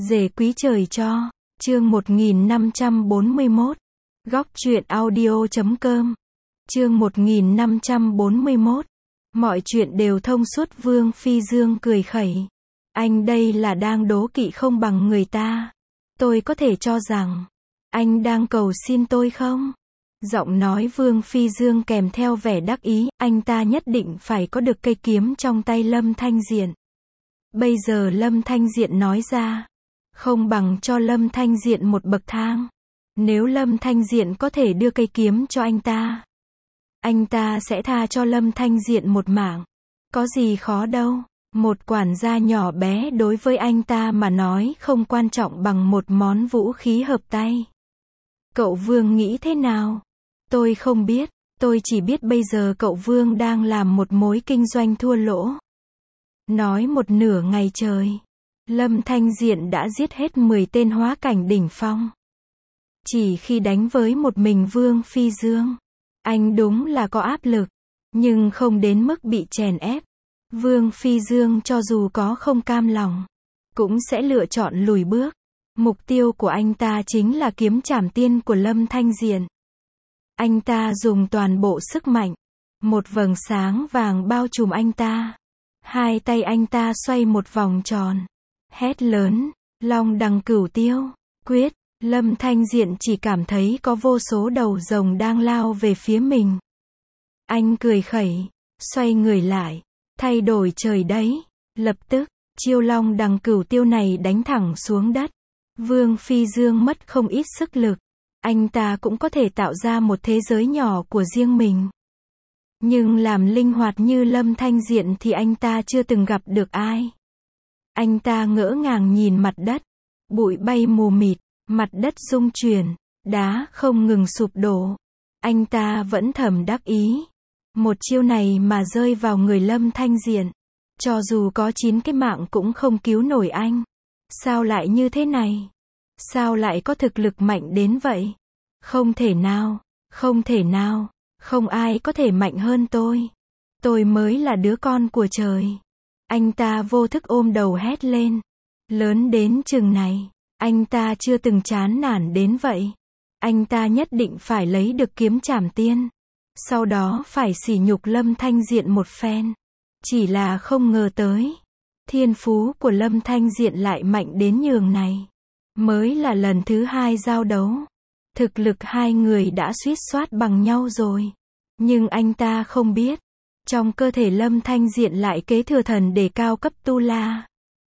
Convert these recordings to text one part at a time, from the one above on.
Dề quý trời cho. Chương 1541. Góc truyện audio.com. Chương 1541. Mọi chuyện đều thông suốt. Vương Phi Dương cười khẩy. Anh đây là đang đố kỵ không bằng người ta. Tôi có thể cho rằng anh đang cầu xin tôi không? Giọng nói Vương Phi Dương kèm theo vẻ đắc ý, anh ta nhất định phải có được cây kiếm trong tay Lâm Thanh Diện. Bây giờ Lâm Thanh Diện nói ra, không bằng cho Lâm Thanh Diện một bậc thang. Nếu Lâm Thanh Diện có thể đưa cây kiếm cho anh ta sẽ tha cho Lâm Thanh Diện một mạng. Có gì khó đâu. Một quản gia nhỏ bé đối với anh ta mà nói không quan trọng bằng một món vũ khí hợp tay. Cậu Vương nghĩ thế nào? Tôi không biết, tôi chỉ biết bây giờ cậu Vương đang làm một mối kinh doanh thua lỗ. Nói một nửa ngày trời, Lâm Thanh Diện đã giết hết 10 tên hóa cảnh đỉnh phong. Chỉ khi đánh với một mình Vương Phi Dương, anh đúng là có áp lực, nhưng không đến mức bị chèn ép. Vương Phi Dương cho dù có không cam lòng, cũng sẽ lựa chọn lùi bước. Mục tiêu của anh ta chính là kiếm trảm tiên của Lâm Thanh Diện. Anh ta dùng toàn bộ sức mạnh. Một vầng sáng vàng bao trùm anh ta. Hai tay anh ta xoay một vòng tròn. Hét lớn, Long Đằng Cửu Tiêu, quyết. Lâm Thanh Diện chỉ cảm thấy có vô số đầu rồng đang lao về phía mình. Anh cười khẩy, xoay người lại, thay đổi trời đấy. Lập tức, chiêu Long Đằng Cửu Tiêu này đánh thẳng xuống đất. Vương Phi Dương mất không ít sức lực. Anh ta cũng có thể tạo ra một thế giới nhỏ của riêng mình. Nhưng làm linh hoạt như Lâm Thanh Diện thì anh ta chưa từng gặp được ai. Anh ta ngỡ ngàng nhìn mặt đất. Bụi bay mù mịt, mặt đất rung chuyển, đá không ngừng sụp đổ. Anh ta vẫn thầm đắc ý. Một chiêu này mà rơi vào người Lâm Thanh Diện, cho dù có 9 cái mạng cũng không cứu nổi anh. Sao lại như thế này? Sao lại có thực lực mạnh đến vậy? Không thể nào, không thể nào, không ai có thể mạnh hơn tôi. Tôi mới là đứa con của trời. Anh ta vô thức ôm đầu hét lên. Lớn đến chừng này, anh ta chưa từng chán nản đến vậy. Anh ta nhất định phải lấy được kiếm trảm tiên. Sau đó phải sỉ nhục Lâm Thanh Diện một phen. Chỉ là không ngờ tới, thiên phú của Lâm Thanh Diện lại mạnh đến nhường này. Mới là lần thứ 2 giao đấu. Thực lực hai người đã suýt soát bằng nhau rồi. Nhưng anh ta không biết, trong cơ thể Lâm Thanh Diện lại kế thừa thần để cao cấp tu la.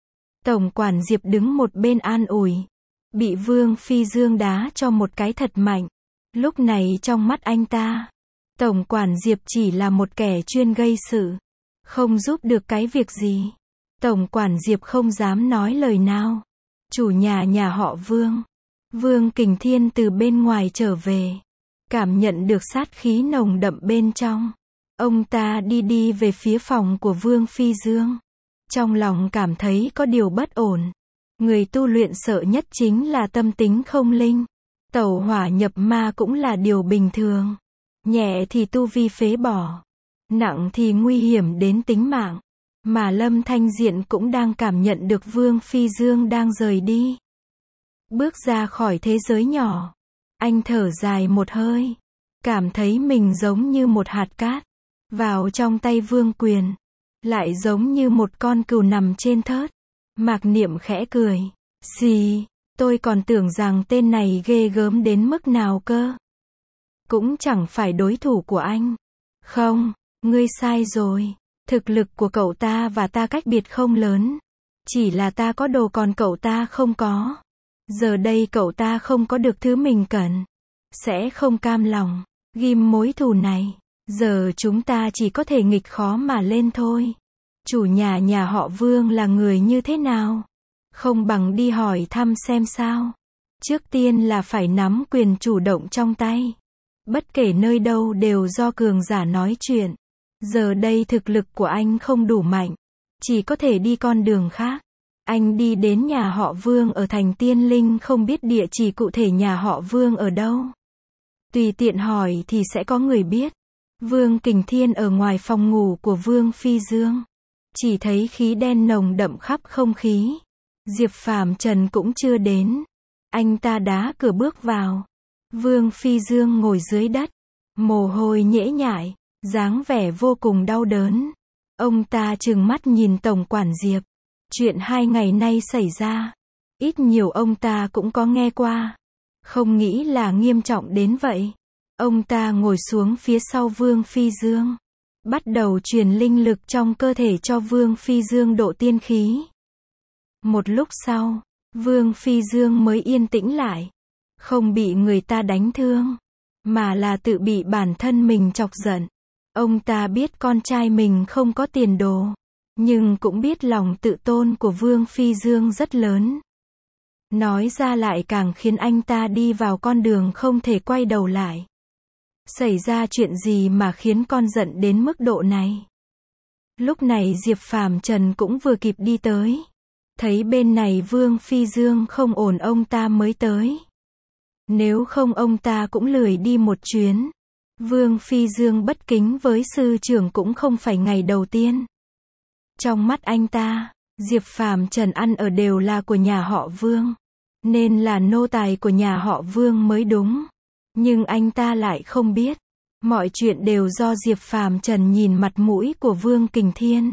Tổng quản Diệp đứng một bên an ủi. Bị Vương Phi Dương đá cho một cái thật mạnh. Lúc này trong mắt anh ta, Tổng quản Diệp chỉ là một kẻ chuyên gây sự, không giúp được cái việc gì. Tổng quản Diệp không dám nói lời nào. Chủ nhà họ Vương, Vương Kình Thiên từ bên ngoài trở về, cảm nhận được sát khí nồng đậm bên trong. Ông ta đi về phía phòng của Vương Phi Dương. Trong lòng cảm thấy có điều bất ổn. Người tu luyện sợ nhất chính là tâm tính không linh. Tẩu hỏa nhập ma cũng là điều bình thường. Nhẹ thì tu vi phế bỏ, nặng thì nguy hiểm đến tính mạng. Mà Lâm Thanh Diện cũng đang cảm nhận được Vương Phi Dương đang rời đi. Bước ra khỏi thế giới nhỏ, anh thở dài một hơi, cảm thấy mình giống như một hạt cát vào trong tay Vương Quyền, lại giống như một con cừu nằm trên thớt. Mạc Niệm khẽ cười, "Gì, tôi còn tưởng rằng tên này ghê gớm đến mức nào cơ. Cũng chẳng phải đối thủ của anh." "Không, ngươi sai rồi. Thực lực của cậu ta và ta cách biệt không lớn. Chỉ là ta có đồ còn cậu ta không có. Giờ đây cậu ta không có được thứ mình cần, sẽ không cam lòng ghim mối thù này. Giờ chúng ta chỉ có thể nghịch khó mà lên thôi. Chủ nhà họ Vương là người như thế nào? Không bằng đi hỏi thăm xem sao. Trước tiên là phải nắm quyền chủ động trong tay. Bất kể nơi đâu đều do cường giả nói chuyện. Giờ đây thực lực của anh không đủ mạnh, chỉ có thể đi con đường khác. Anh đi đến nhà họ Vương ở thành Tiên Linh, không biết địa chỉ cụ thể nhà họ Vương ở đâu. Tùy tiện hỏi thì sẽ có người biết." Vương Kình Thiên ở ngoài phòng ngủ của Vương Phi Dương, chỉ thấy khí đen nồng đậm khắp không khí. Diệp Phàm Trần cũng chưa đến. Anh ta đá cửa bước vào. Vương Phi Dương ngồi dưới đất, mồ hôi nhễ nhại, dáng vẻ vô cùng đau đớn. Ông ta trừng mắt nhìn tổng quản Diệp. Chuyện 2 ngày nay xảy ra, ít nhiều ông ta cũng có nghe qua. Không nghĩ là nghiêm trọng đến vậy. Ông ta ngồi xuống phía sau Vương Phi Dương, bắt đầu truyền linh lực trong cơ thể cho Vương Phi Dương độ tiên khí. Một lúc sau, Vương Phi Dương mới yên tĩnh lại. Không bị người ta đánh thương, mà là tự bị bản thân mình chọc giận. Ông ta biết con trai mình không có tiền đồ, nhưng cũng biết lòng tự tôn của Vương Phi Dương rất lớn. Nói ra lại càng khiến anh ta đi vào con đường không thể quay đầu lại. Xảy ra chuyện gì mà khiến con giận đến mức độ này? Lúc này Diệp Phàm Trần cũng vừa kịp đi tới. Thấy bên này Vương Phi Dương không ổn ông ta mới tới. Nếu không ông ta cũng lười đi một chuyến. Vương Phi Dương bất kính với sư trưởng cũng không phải ngày đầu tiên. Trong mắt anh ta, Diệp Phàm Trần ăn ở đều là của nhà họ Vương, nên là nô tài của nhà họ Vương mới đúng. Nhưng anh ta lại không biết, mọi chuyện đều do Diệp Phàm Trần nhìn mặt mũi của Vương Kình Thiên.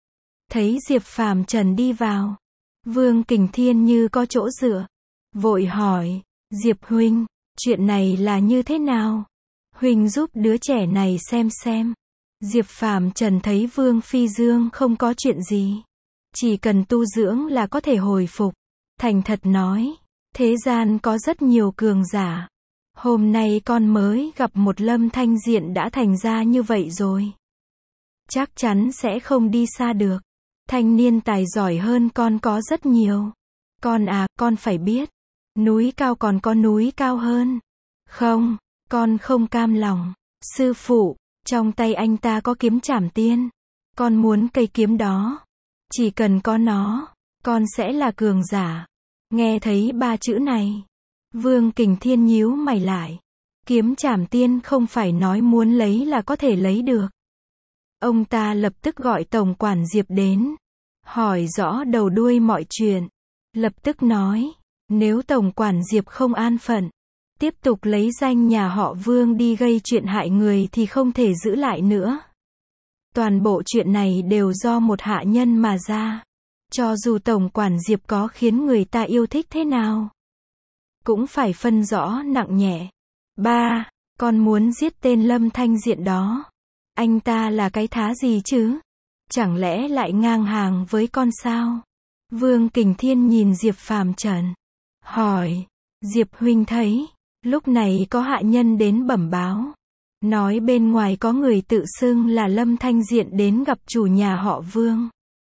Thấy Diệp Phàm Trần đi vào, Vương Kình Thiên như có chỗ dựa, vội hỏi, Diệp huynh, chuyện này là như thế nào? Huynh giúp đứa trẻ này xem. Diệp Phàm Trần thấy Vương Phi Dương không có chuyện gì, chỉ cần tu dưỡng là có thể hồi phục. Thành thật nói, thế gian có rất nhiều cường giả. Hôm nay con mới gặp một Lâm Thanh Diện đã thành ra như vậy rồi. Chắc chắn sẽ không đi xa được. Thanh niên tài giỏi hơn con có rất nhiều. Con à, con phải biết, núi cao còn có núi cao hơn. Không, con không cam lòng. Sư phụ, trong tay anh ta có kiếm trảm tiên. Con muốn cây kiếm đó. Chỉ cần có nó, con sẽ là cường giả. Nghe thấy 3 chữ này, Vương Kình Thiên nhíu mày lại. Kiếm trảm tiên không phải nói muốn lấy là có thể lấy được. Ông ta lập tức gọi tổng quản Diệp đến, hỏi rõ đầu đuôi mọi chuyện. Lập tức nói, nếu tổng quản Diệp không an phận, tiếp tục lấy danh nhà họ Vương đi gây chuyện hại người thì không thể giữ lại nữa. Toàn bộ chuyện này đều do một hạ nhân mà ra. Cho dù tổng quản Diệp có khiến người ta yêu thích thế nào, cũng phải phân rõ nặng nhẹ. Ba, con muốn giết tên Lâm Thanh Diện đó. Anh ta là cái thá gì chứ? Chẳng lẽ lại ngang hàng với con sao? Vương Kình Thiên nhìn Diệp Phàm Trần, hỏi, Diệp huynh thấy, lúc này có hạ nhân đến bẩm báo. Nói bên ngoài có người tự xưng là Lâm Thanh Diện đến gặp chủ nhà họ Vương.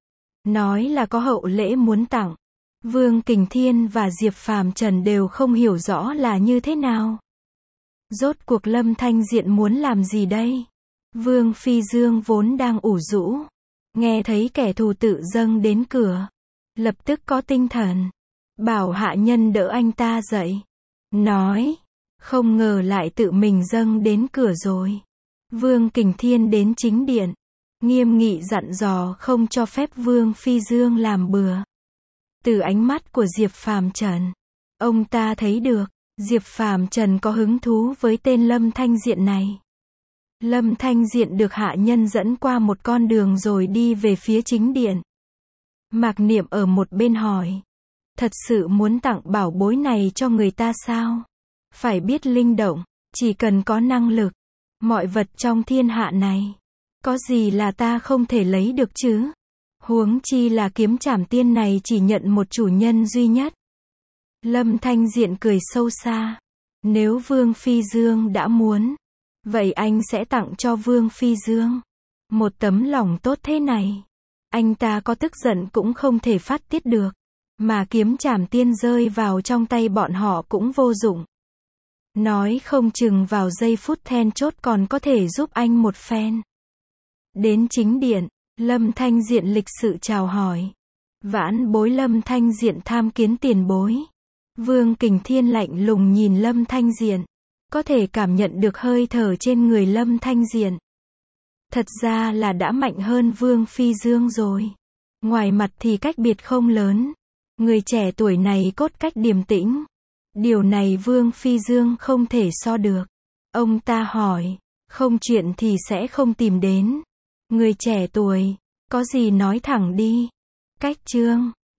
Nói là có hậu lễ muốn tặng. Vương Kình Thiên và Diệp Phàm Trần đều không hiểu rõ là như thế nào. Rốt cuộc Lâm Thanh Diện muốn làm gì đây? Vương Phi Dương vốn đang ủ rũ, nghe thấy kẻ thù tự dâng đến cửa, lập tức có tinh thần, bảo hạ nhân đỡ anh ta dậy. Nói, không ngờ lại tự mình dâng đến cửa rồi. Vương Kình Thiên đến chính điện, nghiêm nghị dặn dò không cho phép Vương Phi Dương làm bừa. Từ ánh mắt của Diệp Phàm Trần, ông ta thấy được, Diệp Phàm Trần có hứng thú với tên Lâm Thanh Diện này. Lâm Thanh Diện được hạ nhân dẫn qua một con đường rồi đi về phía chính điện. Mạc Niệm ở một bên hỏi, thật sự muốn tặng bảo bối này cho người ta sao? Phải biết linh động, chỉ cần có năng lực, mọi vật trong thiên hạ này, có gì là ta không thể lấy được chứ? Huống chi là kiếm trảm tiên này chỉ nhận một chủ nhân duy nhất. Lâm Thanh Diện cười sâu xa. Nếu Vương Phi Dương đã muốn, vậy anh sẽ tặng cho Vương Phi Dương. Một tấm lòng tốt thế này, anh ta có tức giận cũng không thể phát tiết được. Mà kiếm trảm tiên rơi vào trong tay bọn họ cũng vô dụng. Nói không chừng vào giây phút then chốt còn có thể giúp anh một phen. Đến chính điện, Lâm Thanh Diện lịch sự chào hỏi. Vãn bối Lâm Thanh Diện tham kiến tiền bối. Vương Kình Thiên lạnh lùng nhìn Lâm Thanh Diện, có thể cảm nhận được hơi thở trên người Lâm Thanh Diện. Thật ra là đã mạnh hơn Vương Phi Dương rồi. Ngoài mặt thì cách biệt không lớn, Người trẻ tuổi này cốt cách điềm tĩnh. Điều này Vương Phi Dương không thể so được. Ông ta hỏi, không chuyện thì sẽ không tìm đến. Người trẻ tuổi, có gì nói thẳng đi. Cách chương